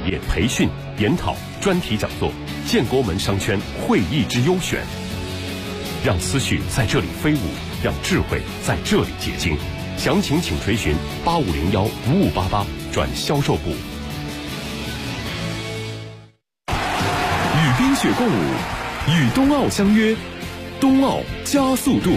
业培训、研讨、专题讲座，建国门商圈会议之优选。让思绪在这里飞舞，让智慧在这里结晶。详情请垂询8501-5588转销售部。 与冰雪共舞，与冬奥相约，冬奥加速度。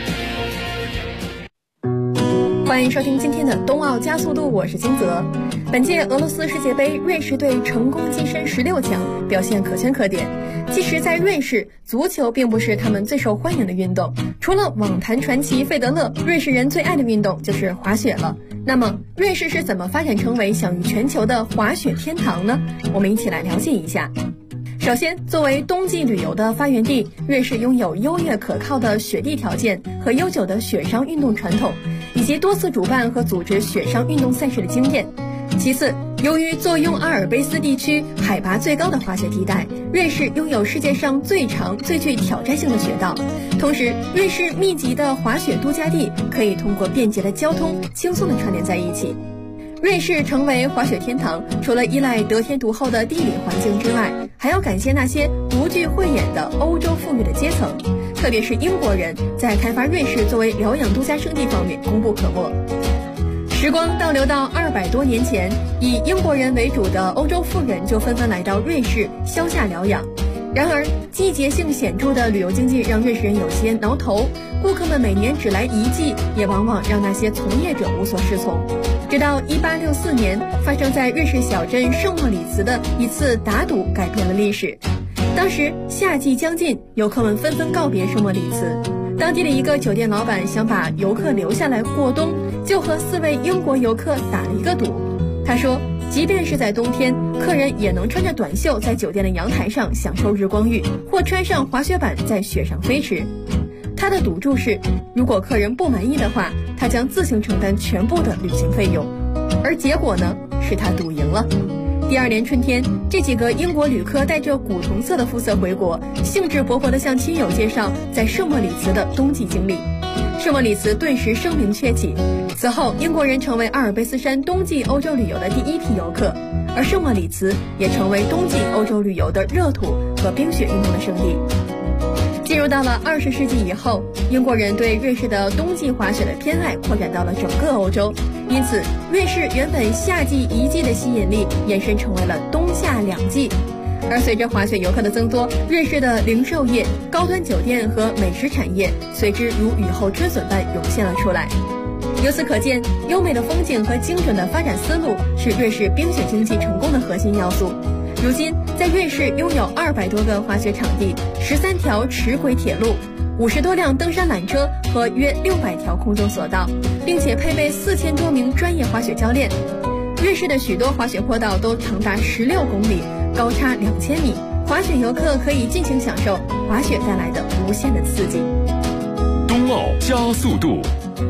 欢迎收听今天的冬奥加速度，我是金泽。本届俄罗斯世界杯，瑞士队成功跻身16强，表现可圈可点。其实在瑞士，足球并不是他们最受欢迎的运动，除了网坛传奇费德勒，瑞士人最爱的运动就是滑雪了。那么瑞士是怎么发展成为享誉全球的滑雪天堂呢？我们一起来了解一下。首先，作为冬季旅游的发源地，瑞士拥有优越可靠的雪地条件和悠久的雪上运动传统，以及多次主办和组织雪上运动赛事的经验。其次，由于坐拥阿尔卑斯地区海拔最高的滑雪地带，瑞士拥有世界上最长、最具挑战性的雪道。同时，瑞士密集的滑雪度假地可以通过便捷的交通轻松地串联在一起。瑞士成为滑雪天堂，除了依赖得天独厚的地理环境之外，还要感谢那些独具慧眼的欧洲富裕的阶层，特别是英国人在开发瑞士作为疗养度假胜地方面功不可没。时光倒流到200多年前，以英国人为主的欧洲富人就纷纷来到瑞士消夏疗养。然而，季节性显著的旅游经济让瑞士人有些挠头，顾客们每年只来一季，也往往让那些从业者无所适从。直到1864年，发生在瑞士小镇圣莫里茨的一次打赌改变了历史。当时夏季将近，游客们纷纷告别圣莫里茨。当地的一个酒店老板想把游客留下来过冬，就和4位英国游客打了一个赌。他说，即便是在冬天，客人也能穿着短袖在酒店的阳台上享受日光浴，或穿上滑雪板在雪上飞驰。他的赌注是，如果客人不满意的话，他将自行承担全部的旅行费用。而结果呢，是他赌赢了。第2年春天，这几个英国旅客带着古铜色的肤色回国，兴致勃勃地向亲友介绍在圣莫里茨的冬季经历。圣莫里茨顿时声名鹊起，此后英国人成为阿尔卑斯山冬季欧洲旅游的第一批游客，而圣莫里茨也成为冬季欧洲旅游的热土和冰雪运动的圣地。进入到了20世纪以后，英国人对瑞士的冬季滑雪的偏爱扩展到了整个欧洲，因此瑞士原本夏季1季的吸引力延伸成为了冬夏2季。而随着滑雪游客的增多，瑞士的零售业、高端酒店和美食产业随之如雨后春笋般涌现了出来。由此可见，优美的风景和精准的发展思路是瑞士冰雪经济成功的核心要素。如今，在瑞士拥有200多个滑雪场地、13条齿轨铁路、50多辆登山缆车和约600条空中索道，并且配备4000多名专业滑雪教练。瑞士的许多滑雪坡道都长达16公里，高差2000米，滑雪游客可以尽情享受滑雪带来的无限的刺激。 冬奥加速度。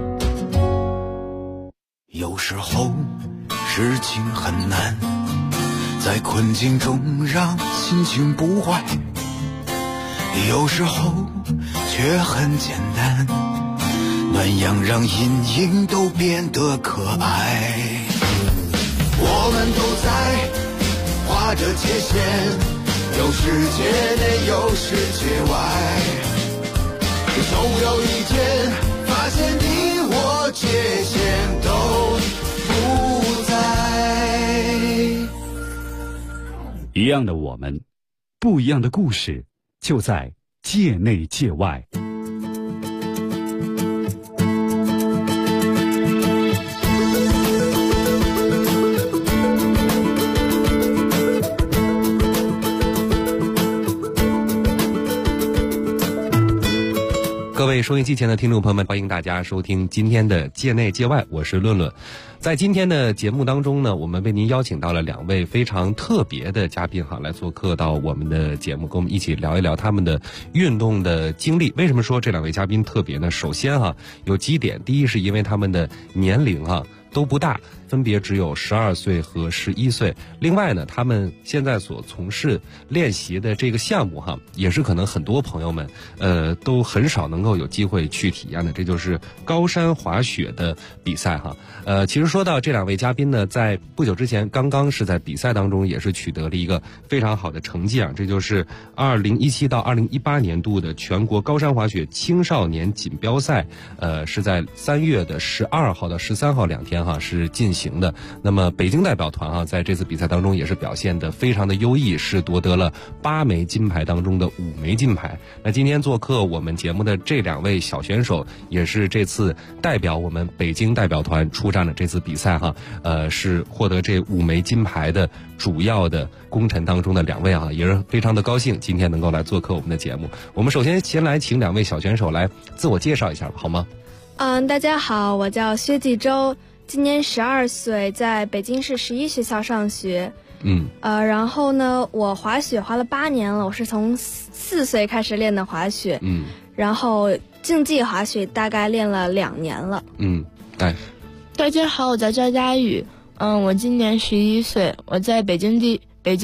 有时候事情很难，在困境中让心情不坏，有时候却很简单，暖阳让阴影都变得可爱。我们都在划着界限，有世界内有世界外，总有一天发现你我界限都不在。 一样的我们，不一样的故事，就在界内界外。 各位收音机前的听众朋友们，欢迎大家收听今天的界内界外，我是论论。在今天的节目当中呢，我们为您邀请到了2位非常特别的嘉宾来做客到我们的节目，跟我们一起聊一聊他们的运动的经历。为什么说这2位嘉宾特别呢？首先有几点，第一是因为他们的年龄都不大， 分别只有12岁和11岁。另外呢，他们现在所从事练习的这个项目哈，也是可能很多朋友们都很少能够有机会去体验的，这就是高山滑雪的比赛哈。其实说到这两位嘉宾呢，在不久之前刚刚是在比赛当中也是取得了一个非常好的成绩啊，这就是2017到2018年度的全国高山滑雪青少年锦标赛，是在3月的12号到13号2天哈是进行的。那么北京代表团哈在这次比赛当中也是表现得非常的优异，是夺得了8枚金牌当中的5枚金牌。那今天做客我们节目的这两位小选手，也是这次代表我们北京代表团出战的这次比赛哈，是获得这5枚金牌的主要的功臣当中的2位啊，也是非常的高兴今天能够来做客我们的节目。我们首先先来请2位小选手来自我介绍一下吧，好吗？ 大家好，我叫薛继周，今年12岁，在北京市11学校上学。然后呢，我滑雪滑了8年了，我是从4岁开始练的滑雪。然后竞技滑雪大概练了2年了。 大家好，我叫赵佳宇，我今年11岁，我在北京第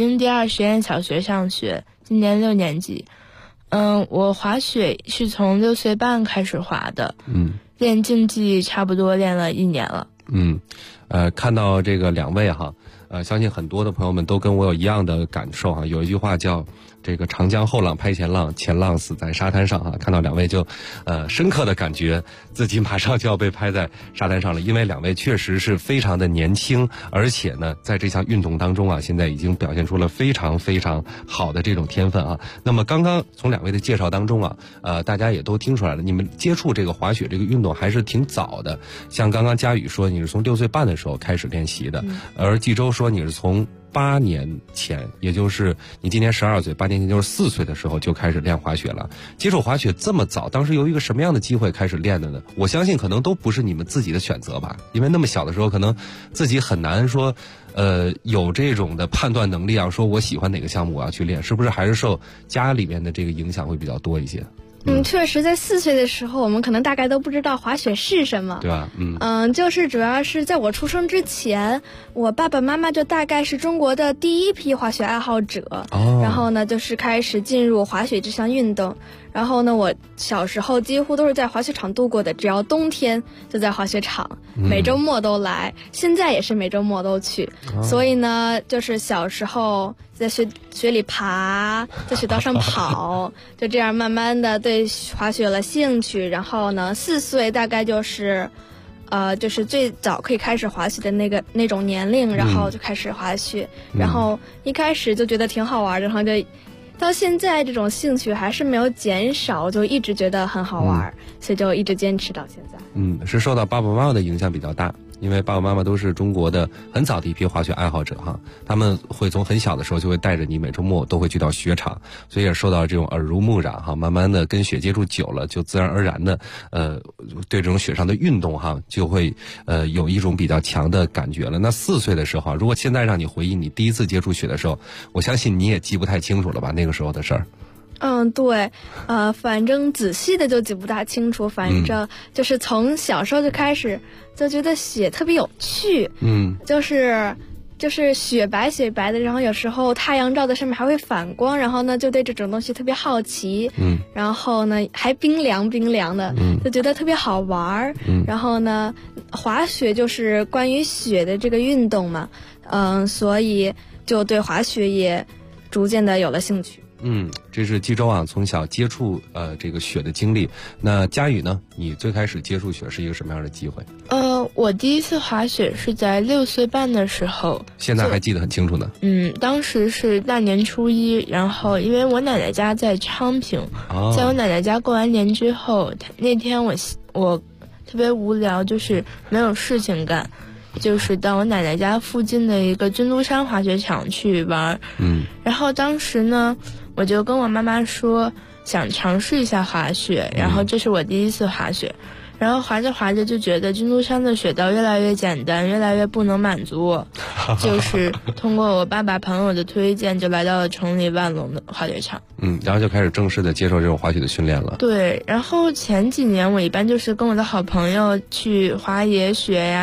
2实验小学上学，今年6年级。我滑雪是从6岁半开始滑的，练竞技差不多练了1年了。 看到这个2位哈，相信很多的朋友们都跟我有一样的感受哈。有一句话叫这个长江后浪拍前浪，前浪死在沙滩上哈。看到2位就深刻的感觉自己马上就要被拍在沙滩上了，因为2位确实是非常的年轻，而且呢在这项运动当中啊，现在已经表现出了非常非常好的这种天分啊。那么刚刚从2位的介绍当中啊，大家也都听出来了，你们接触这个滑雪这个运动还是挺早的。像刚刚佳宇说你是从6岁半的时候开始练习的，而纪周说你是从8年前，也就是你今年12岁，8年前就是4岁的时候就开始练滑雪了。接触滑雪这么早，当时有一个什么样的机会开始练的呢？我相信可能都不是你们自己的选择吧，因为那么小的时候可能自己很难说有这种的判断能力啊，说我喜欢哪个项目我要去练，是不是还是受家里面的这个影响会比较多一些？ 确实，在4岁的时候，我们可能大概都不知道滑雪是什么， 对吧？ 就是主要是在我出生之前，我爸爸妈妈就大概是中国的第一批滑雪爱好者，然后呢，就是开始进入滑雪这项运动。然后呢，我小时候几乎都是在滑雪场度过的，只要冬天就在滑雪场，每周末都来，现在也是每周末都去。所以呢，就是小时候在雪里爬，在雪道上跑，就这样慢慢的对滑雪了兴趣。然后呢，4岁大概就是最早可以开始滑雪的那种年龄，然后就开始滑雪，然后一开始就觉得挺好玩的，然后就到现在这种兴趣还是没有减少，就一直觉得很好玩，所以就一直坚持到现在。 是受到爸爸妈妈的影响比较大，因为爸爸妈妈都是中国的很早的一批滑雪爱好者哈，他们会从很小的时候就会带着你每周末都会去到雪场，所以也受到这种耳濡目染哈，慢慢的跟雪接触久了，就自然而然的对这种雪上的运动哈就会有一种比较强的感觉了。那4岁的时候，如果现在让你回忆你第一次接触雪的时候，我相信你也记不太清楚了吧，那个时候的事儿。 对，反正仔细的就记不大清楚，反正就是从小时候就开始就觉得雪特别有趣，就是雪白的，然后有时候太阳照在上面还会反光，然后呢就对这种东西特别好奇，然后呢还冰凉的，就觉得特别好玩，然后呢滑雪就是关于雪的这个运动嘛，所以就对滑雪也逐渐的有了兴趣。 这是纪周啊从小接触这个雪的经历。那佳宇呢，你最开始接触雪是一个什么样的机会？ 我第一次滑雪是在6岁半的时候， 现在还记得很清楚呢。 当时是大年初1，然后因为我奶奶家在昌平，在我奶奶家过完年之后，那天我特别无聊，就是没有事情干，就是到我奶奶家附近的一个军都山滑雪场去玩。然后当时呢，我就跟我妈妈说想尝试一下滑雪，然后这是我第一次滑雪。然后滑着滑着就觉得军都山的雪道越来越简单，越来越不能满足我，就是通过我爸爸朋友的推荐，就来到了城里万隆的滑雪场。 然后就开始正式的接受这种滑雪的训练了。 对，然后前几年我一般就是跟我的好朋友去滑野雪呀，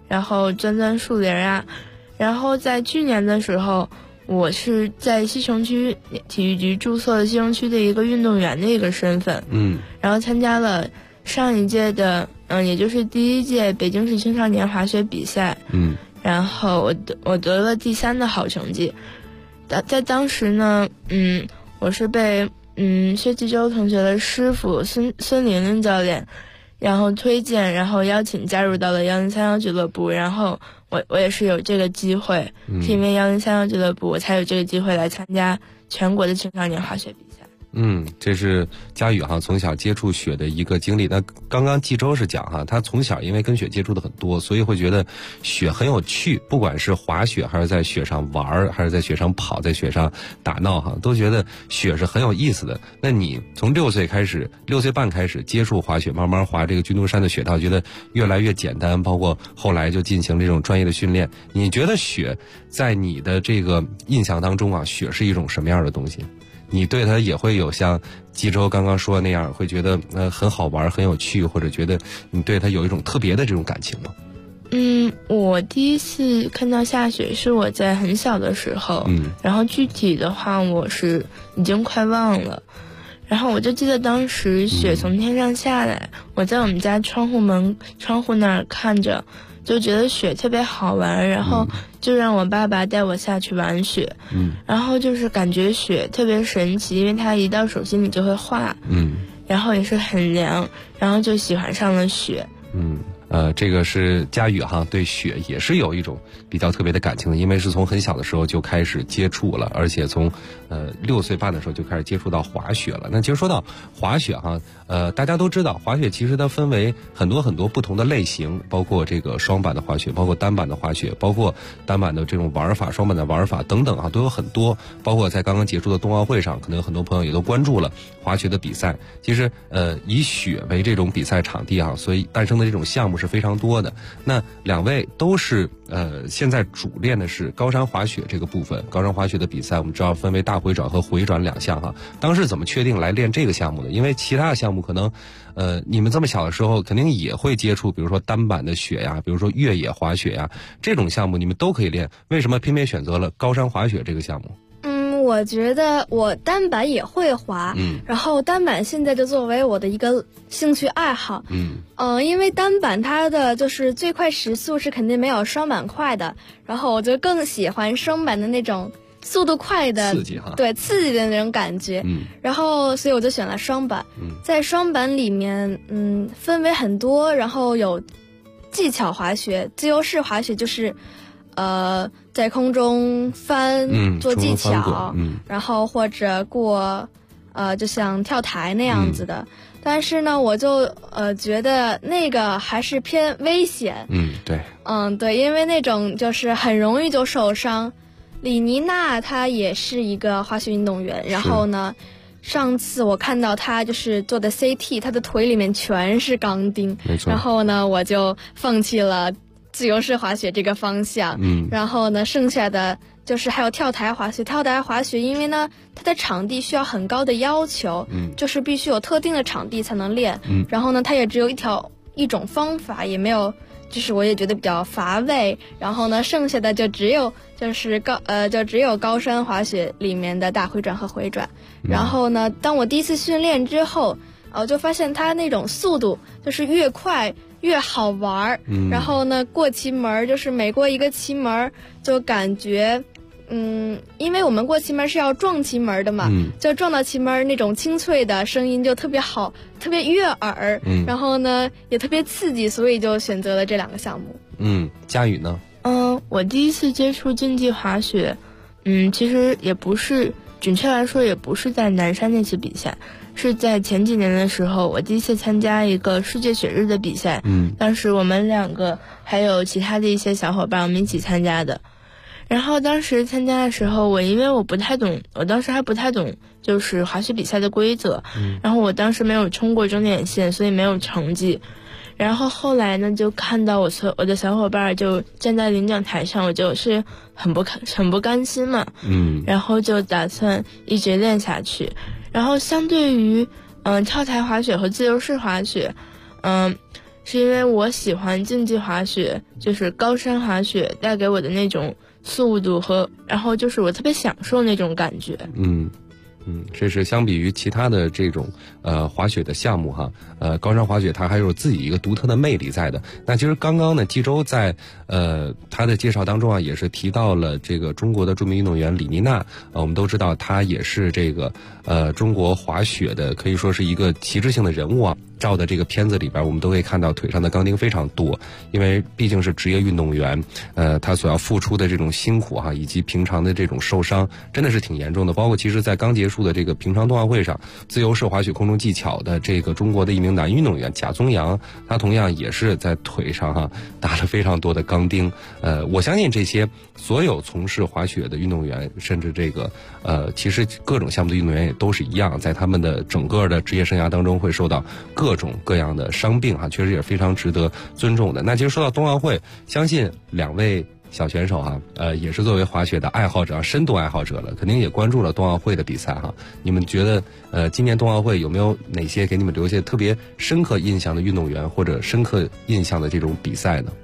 然后钻树林啊。然后在去年的时候，我是在西城区体育局注册了西城区的一个运动员的一个身份，然后参加了上一届的也就是第1届北京市青少年滑雪比赛，然后我得了第3的好成绩。在当时呢，我是被薛继洲同学的师傅孙玲玲教练然后推荐，然后邀请加入到了1031俱乐部，然后我也是有这个机会，是因为1031俱乐部我才有这个机会来参加全国的青少年滑雪比赛。 这是佳宇从小接触雪的一个经历。那刚刚纪周是讲他从小因为跟雪接触的很多，所以会觉得雪很有趣，不管是滑雪还是在雪上玩，还是在雪上跑，在雪上打闹都觉得雪是很有意思的。那你从6岁半开始接触滑雪，慢慢滑这个军都山的雪道，觉得越来越简单，包括后来就进行这种专业的训练。你觉得雪在你的这个印象当中雪是一种什么样的东西？你对它也会有像纪周刚刚说的那样，会觉得很好玩很有趣，或者觉得你对它有一种特别的这种感情吗？ 我第一次看到下雪是我在很小的时候，然后具体的话我是已经快忘了，然后我就记得当时雪从天上下来，我在我们家窗户那儿看着，就觉得雪特别好玩，然后就让我爸爸带我下去玩雪，然后就是感觉雪特别神奇，因为它一到手心里就会化，然后也是很凉，然后就喜欢上了雪。 这个是佳宇对雪也是有一种比较特别的感情的，因为是从很小的时候就开始接触了，而且从6岁半的时候就开始接触到滑雪了。那其实说到滑雪大家都知道滑雪其实它分为很多很多不同的类型，包括这个双板的滑雪，包括单板的滑雪，包括单板的这种玩法，双板的玩法等等都有很多。包括在刚刚结束的冬奥会上，可能有很多朋友也都关注了滑雪的比赛。其实以雪为这种比赛场地所以诞生的这种项目是非常多的。那2位都是现在主练的是高山滑雪这个部分。高山滑雪的比赛我们知道分为大回转和回转2项当时怎么确定来练这个项目的？因为其他的项目可能你们这么小的时候肯定也会接触，比如说单板的雪呀，比如说越野滑雪呀，这种项目你们都可以练，为什么偏偏选择了高山滑雪这个项目？ 我觉得我单板也会滑，然后单板现在就作为我的一个兴趣爱好，因为单板它的就是最快时速是肯定没有双板快的，然后我就更喜欢双板的那种速度快的刺激对刺激的那种感觉，然后所以我就选了双板。在双板里面分为很多，然后有技巧滑雪、自由式滑雪，就是在空中做技巧，然后或者过就像跳台那样子的。但是呢，我就觉得那个还是偏危险。 对。 对，因为那种就是很容易就受伤。李妮娜她也是一个滑雪运动员，然后呢，上次我看到她就是做的 CT， 她的腿里面全是钢钉， 没错。 然后呢，我就放弃了自由式滑雪这个方向，然后呢，剩下的就是还有跳台滑雪。跳台滑雪因为呢，它的场地需要很高的要求，就是必须有特定的场地才能练，然后呢，它也只有一种方法，也没有，就是我也觉得比较乏味。然后呢，剩下的就只有高山滑雪里面的大回转和回转。然后呢，当我第一次训练之后，我就发现它那种速度就是越快越好玩，然后呢，过旗门就是每过一个旗门就感觉因为我们过旗门是要撞旗门的嘛，就撞到旗门那种清脆的声音就特别好，特别悦耳，然后呢也特别刺激，所以就选择了这2个项目。 佳宇呢？ 我第一次接触竞技滑雪，其实也不是，准确来说也不是在南山那次比赛，是在前几年的时候，我第一次参加一个世界雪日的比赛，当时我们2个还有其他的一些小伙伴，我们一起参加的。然后当时参加的时候，因为我不太懂，我当时还不太懂就是滑雪比赛的规则，然后我当时没有冲过终点线，所以没有成绩。然后后来呢，就看到我的小伙伴就站在领奖台上，我就是很不甘心嘛，然后就打算一直练下去。然后相对于跳台滑雪和自由式滑雪， 是因为我喜欢竞技滑雪，就是高山滑雪带给我的那种速度然后就是我特别享受那种感觉。 这是相比于其他的这种滑雪的项目哈，高山滑雪它还有自己一个独特的魅力在的。那其实刚刚呢，纪州在他的介绍当中啊，也是提到了这个中国的著名运动员李妮娜，我们都知道她也是这个中国滑雪的可以说是一个旗帜性的人物啊。照的这个片子里边，我们都可以看到腿上的钢钉非常多，因为毕竟是职业运动员，他所要付出的这种辛苦哈，以及平常的这种受伤，真的是挺严重的。包括其实在刚结束的这个平昌冬奥会上，自由式滑雪空中技巧的这个中国的一名男运动员贾宗洋，他同样也是在腿上哈打了非常多的钢钉。我相信这些所有从事滑雪的运动员，甚至这个其实各种项目的运动员也都是一样，在他们的整个的职业生涯当中会受到各种各样的伤病哈，确实也非常值得尊重的。那其实说到冬奥会，相信两位小选手哈，也是作为滑雪的爱好者、深度爱好者了，肯定也关注了冬奥会的比赛哈。你们觉得今年冬奥会有没有哪些给你们留下特别深刻印象的运动员或者深刻印象的这种比赛呢？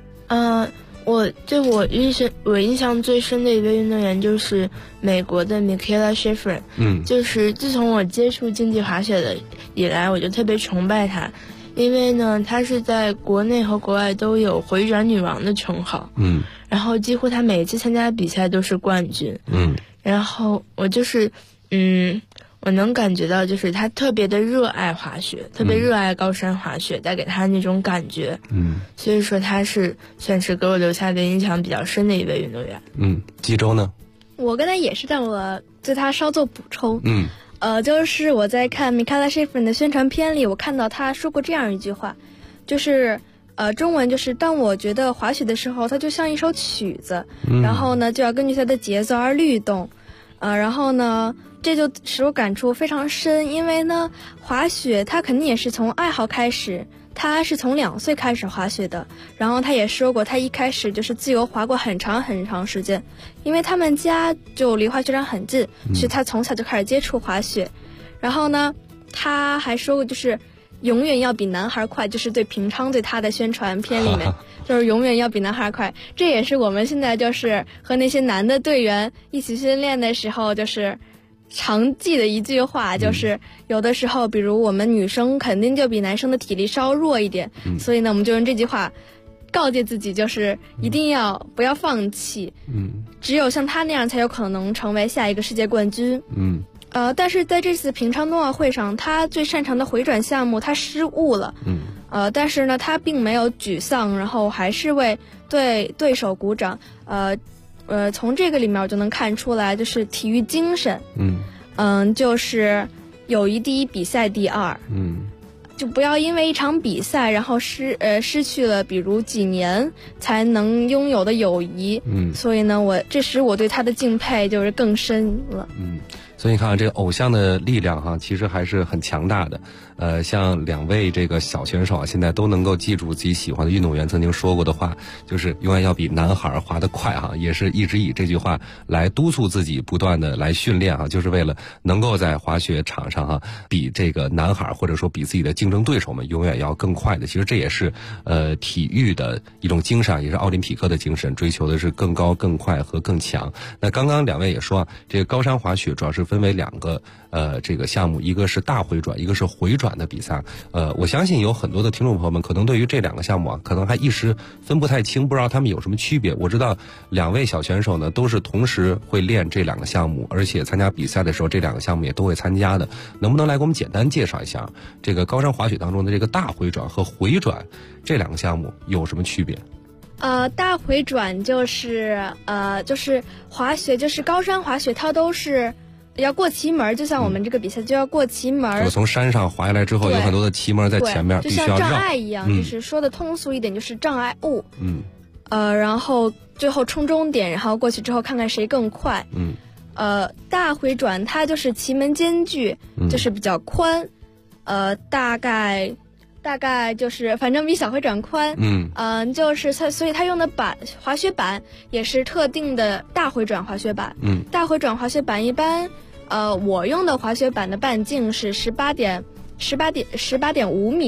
我印象最深的一位运动员就是美国的 Mikaela Shiffrin。就是自从我接触竞技滑雪的以来，我就特别崇拜她，因为呢，她是在国内和国外都有回转女王的称号。然后几乎她每一次参加比赛都是冠军。然后我就是我能感觉到，就是他特别的热爱滑雪，特别热爱高山滑雪，带给他那种感觉。所以说他是算是给我留下的印象比较深的一位运动员。 纪州呢？ 我跟他也是，但我对他稍作补充。就是我在看 Mikaela Shiffrin 的宣传片里，我看到他说过这样一句话，就是中文就是当我觉得滑雪的时候，它就像一首曲子，然后呢就要根据它的节奏而律动。然后呢，这就使我感触非常深，因为呢，滑雪它肯定也是从爱好开始，他是从2岁开始滑雪的，然后他也说过，他一开始就是自由滑过很长很长时间，因为他们家就离滑雪场很近，所以他从小就开始接触滑雪。然后呢，他还说过，就是永远要比男孩快，就是对平昌对他的宣传片里面就是永远要比男孩快。这也是我们现在就是和那些男的队员一起训练的时候就是常记的一句话，就是有的时候比如我们女生肯定就比男生的体力稍弱一点，所以呢我们就用这句话告诫自己，就是一定要不要放弃，只有像他那样才有可能成为下一个世界冠军。但是在这次平昌冬奥会上，他最擅长的回转项目他失误了，但是呢他并没有沮丧，然后还是为对手鼓掌。从这个里面我就能看出来，就是体育精神，就是友谊第一，比赛第二，就不要因为一场比赛，然后失去了比如几年才能拥有的友谊。所以呢，这使我对他的敬佩就是更深了。 所以你看这个偶像的力量哈，其实还是很强大的。像两位这个小选手啊，现在都能够记住自己喜欢的运动员曾经说过的话，就是永远要比男孩滑得快哈，也是一直以这句话来督促自己不断的来训练哈，就是为了能够在滑雪场上哈比这个男孩或者说比自己的竞争对手们永远要更快的。其实这也是体育的一种精神，也是奥林匹克的精神，追求的是更高、更快和更强。那刚刚两位也说啊，这个高山滑雪主要是分为2个这个项目，一个是大回转，一个是回转的比赛。我相信有很多的听众朋友们可能对于这2个项目啊，可能还一时分不太清，不知道他们有什么区别。我知道两位小选手呢都是同时会练这2个项目，而且参加比赛的时候这2个项目也都会参加的。能不能来给我们简单介绍一下这个高山滑雪当中的这个大回转和回转这2个项目有什么区别？ 大回转就是滑雪，就是高山滑雪，它都是要过旗门，就像我们这个比赛就要过旗门， 就从山上滑下来之后，有很多的旗门在前面，必须要绕， 就像障碍一样，就是说的通俗一点，就是障碍物。然后最后冲终点，然后过去之后看看谁更快。大回转它就是旗门间距，就是比较宽，大概就是反正比小回转宽。就是所以它用的滑雪板也是特定的大回转滑雪板。大回转滑雪板一般我用的滑雪板的半径是18.5米的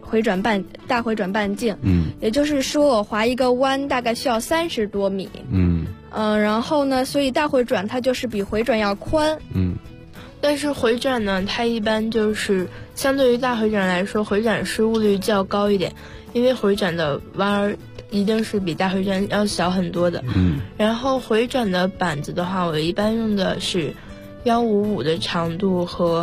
大回转半径。也就是说我滑一个弯大概需要30多米。然后呢，所以大回转它就是比回转要宽。 但是回转呢，它一般就是相对于大回转来说，回转失误率较高一点，因为回转的弯儿一定是比大回转要小很多的。然后回转的板子的话，我一般用的是155的长度和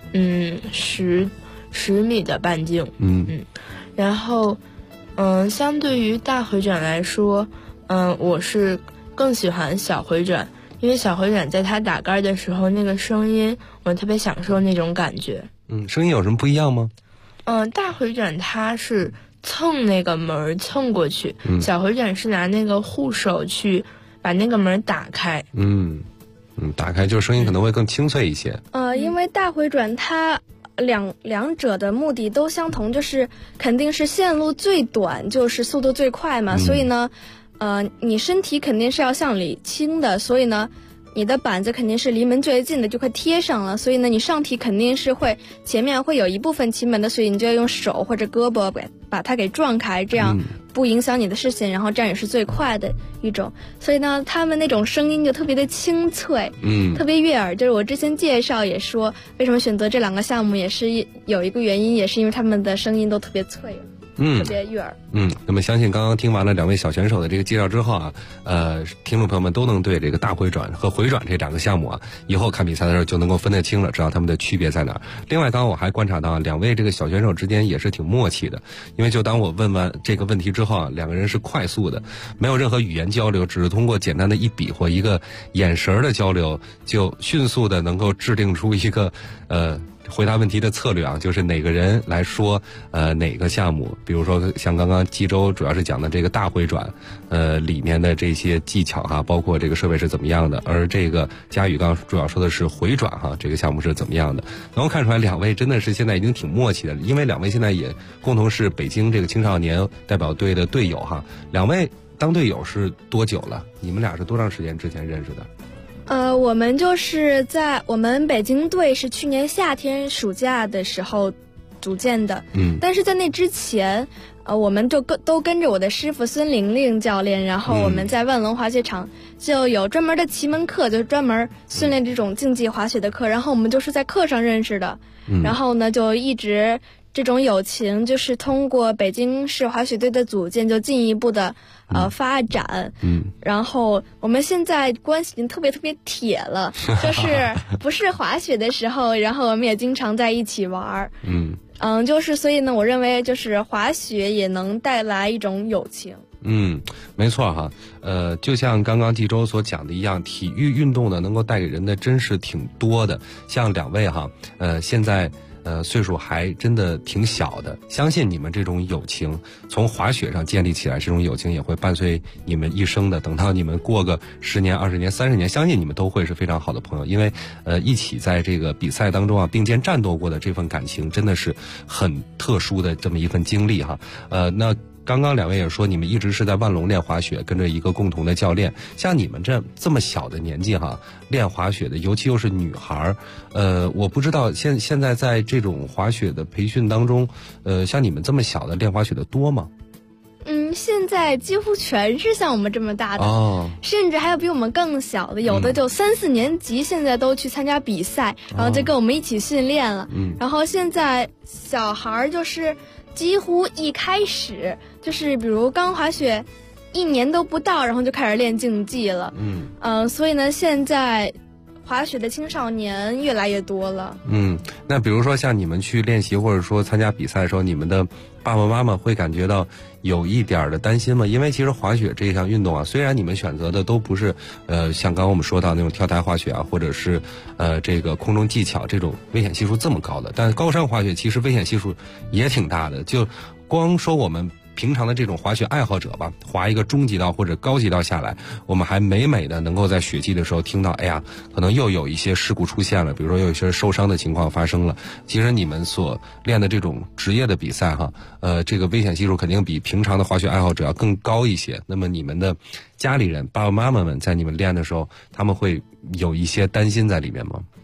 10米的半径。然后相对于大回转来说，我是更喜欢小回转，因为小回转在它打杆的时候那个声音我特别享受那种感觉。 声音有什么不一样吗？ 大回转它是蹭那个门蹭过去，小回转是拿那个护手去把那个门打开。 打开就声音可能会更清脆一些。 因为大回转它两者的目的都相同，就是肯定是线路最短，就是速度最快嘛。所以呢你身体肯定是要向里倾的，所以呢你的板子肯定是离门最近的，就快贴上了，所以呢你上体肯定是会前面会有一部分骑门的，所以你就要用手或者胳膊把它给撞开，这样不影响你的视线，然后这样也是最快的一种。所以呢他们那种声音就特别的清脆，特别悦耳。就是我之前介绍也说为什么选择这2个项目，也是有一个原因，也是因为他们的声音都特别脆，特别悦耳。 那么相信刚刚听完了2位小选手的这个介绍之后啊，听众朋友们都能对这个大回转和回转这2个项目啊，以后看比赛的时候就能够分得清了，知道他们的区别在哪儿。另外，刚刚我还观察到2位这个小选手之间也是挺默契的，因为就当我问完这个问题之后啊，2个人是快速的，没有任何语言交流，只是通过简单的一笔或一个眼神的交流，就迅速的能够制定出一个回答问题的策略啊，就是哪个人来说哪个项目，比如说像刚刚冀州主要是讲的这个大回转里面的这些技巧哈，包括这个设备是怎么样的，而这个佳宇刚刚主要说的是回转哈，这个项目是怎么样的。能够看出来2位真的是现在已经挺默契的，因为2位现在也共同是北京这个青少年代表队的队友哈。2位当队友是多久了？你们俩是多长时间之前认识的？ 我们就是在我们北京队是去年夏天暑假的时候组建的。但是在那之前我们就都跟着我的师傅孙玲玲教练，然后我们在万隆滑雪场就有专门的骑门课，就是专门训练这种竞技滑雪的课，然后我们就是在课上认识的。然后呢就一直这种友情就是通过北京市滑雪队的组建就进一步的发展。然后我们现在关系已经特别特别铁了，就是不是滑雪的时候，然后我们也经常在一起玩。就是所以呢，我认为就是滑雪也能带来一种友情。 没错哈，就像刚刚冀州所讲的一样，体育运动呢能够带给人的真是挺多的。像2位哈，现在岁数还真的挺小的，相信你们这种友情从滑雪上建立起来，这种友情也会伴随你们一生的。等到你们过个10年、20年、30年，相信你们都会是非常好的朋友，因为一起在这个比赛当中啊并肩战斗过的这份感情，真的是很特殊的这么一份经历哈。那刚刚2位也说，你们一直是在万隆练滑雪，跟着一个共同的教练。像你们这么小的年纪哈，练滑雪的，尤其又是女孩我不知道现在在这种滑雪的培训当中，像你们这么小的练滑雪的多吗？ 现在几乎全是像我们这么大的，甚至还有比我们更小的，有的就3、4年级，现在都去参加比赛，然后就跟我们一起训练了。然后现在小孩就是几乎一开始就是比如刚滑雪1年都不到，然后就开始练竞技了。所以呢现在滑雪的青少年越来越多了。 那比如说像你们去练习或者说参加比赛的时候，你们的爸爸妈妈会感觉到有一点的担心吗？因为其实滑雪这项运动啊，虽然你们选择的都不是像刚刚我们说到那种跳台滑雪啊，或者是这个空中技巧这种危险系数这么高的，但高山滑雪其实危险系数也挺大的。就光说我们平常的这种滑雪爱好者吧，滑一个中级道或者高级道下来，我们还每的能够在雪季的时候听到，哎呀，可能又有一些事故出现了，比如说有一些受伤的情况发生了。其实你们所练的这种职业的比赛哈，这个危险系数肯定比平常的滑雪爱好者要更高一些。那么你们的家里人爸爸妈妈们在你们练的时候，他们会有一些担心在里面吗？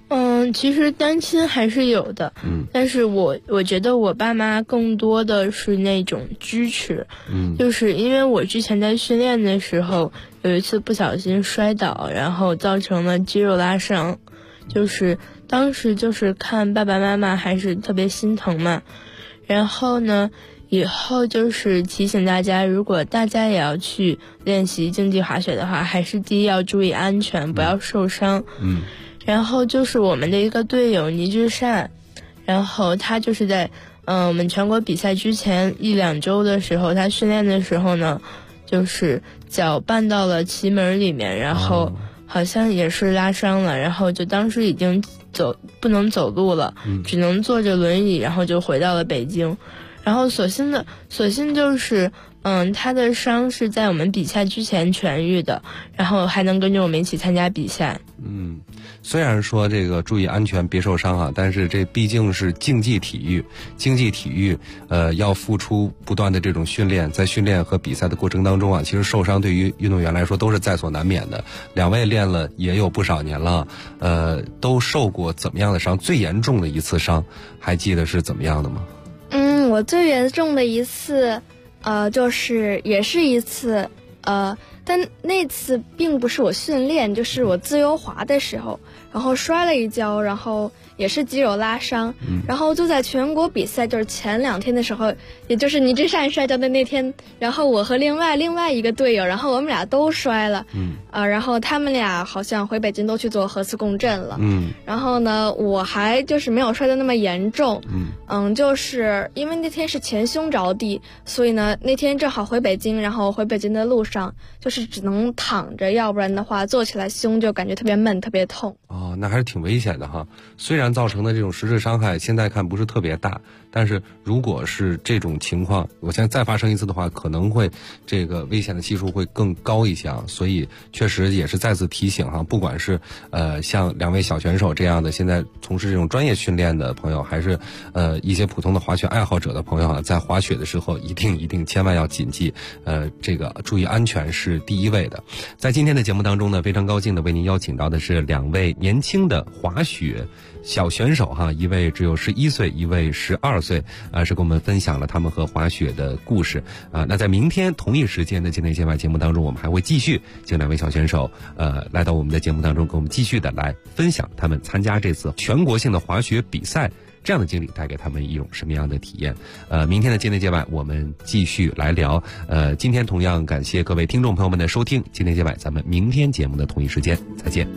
其实担心还是有的，但是我觉得我爸妈更多的是那种支持，就是因为我之前在训练的时候有一次不小心摔倒，然后造成了肌肉拉伤，就是当时就是看爸爸妈妈还是特别心疼嘛，然后呢以后就是提醒大家，如果大家也要去练习竞技滑雪的话，还是第一要注意安全，不要受伤。然后就是我们的一个队友倪志善，然后他就是在我们全国比赛之前1-2周的时候，他训练的时候呢，就是脚绊到了旗门里面，然后好像也是拉伤了，然后就当时已经不能走路了，只能坐着轮椅，然后就回到了北京。然后所幸就是他的伤是在我们比赛之前痊愈的，然后还能跟着我们一起参加比赛。 虽然说这个注意安全别受伤啊，但是这毕竟是竞技体育，要付出不断的这种训练，在训练和比赛的过程当中啊，其实受伤对于运动员来说都是在所难免的。两位练了也有不少年了，都受过怎么样的伤？最严重的一次伤还记得是怎么样的吗？ 我最严重的一次就是也是一次但那次并不是我训练，就是我自由滑的时候，然后摔了一跤，然后也是肌肉拉伤，然后就在全国比赛就是前2天的时候，也就是倪志善摔跤的那天，然后我和另外一个队友，然后我们俩都摔了，然后他们俩好像回北京都去做核磁共振了，然后呢我还就是没有摔得那么严重，就是因为那天是前胸着地，所以呢那天正好回北京，然后回北京的路上就是只能躺着，要不然的话坐起来胸就感觉特别闷特别痛。 那还是挺危险的哈。虽然造成的这种实质伤害现在看不是特别大，但是如果是这种情况，我现在再发生一次的话，可能会这个危险的系数会更高一些啊。所以确实也是再次提醒哈，不管是像2位小选手这样的现在从事这种专业训练的朋友，还是一些普通的滑雪爱好者的朋友啊，在滑雪的时候一定千万要谨记，这个注意安全是第一位的。在今天的节目当中呢，非常高兴的为您邀请到的是2位年轻的滑雪小选手哈，一位只有11岁，一位12岁，是跟我们分享了他们和滑雪的故事啊。那在明天同一时间的境内界外节目当中，我们还会继续请2位小选手来到我们的节目当中，跟我们继续的来分享他们参加这次全国性的滑雪比赛这样的经历带给他们一种什么样的体验。明天的境内界外我们继续来聊。今天同样感谢各位听众朋友们的收听，境内界外咱们明天节目的同一时间再见。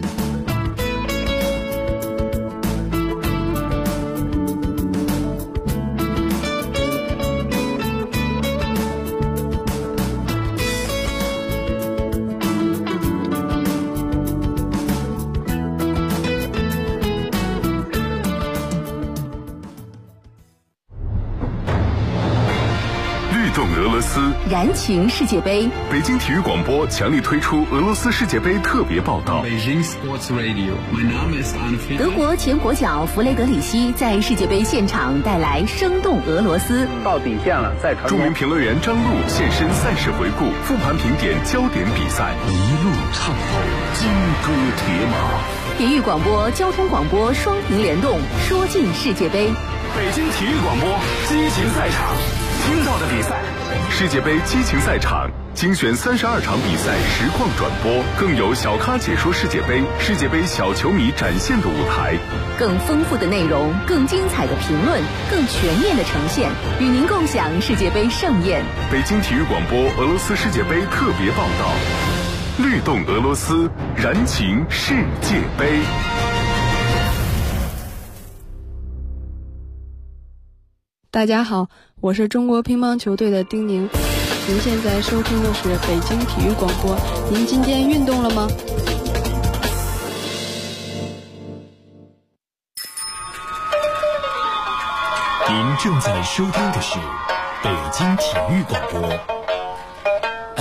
燃情世界杯， 北京体育广播强力推出俄罗斯世界杯特别报道。 德国前国脚弗雷德里希在世界杯现场带来生动俄罗斯。 到底线了，再传。 著名评论员张璐现身赛事回顾，复盘评点焦点比赛，一路唱好金戈铁马。 体育广播、交通广播双屏联动，说尽世界杯。 北京体育广播激情赛场，听到的比赛。世界杯激情赛场精选32场比赛实况转播，更有小咖解说世界杯、世界杯小球迷展现的舞台， 更丰富的内容，更精彩的评论，更全面的呈现，与您共享世界杯盛宴。 北京体育广播俄罗斯世界杯特别报道，律动俄罗斯，燃情世界杯。 大家好，我是中国乒乓球队的丁宁。您现在收听的是北京体育广播。您今天运动了吗？ 您正在收听的是北京体育广播。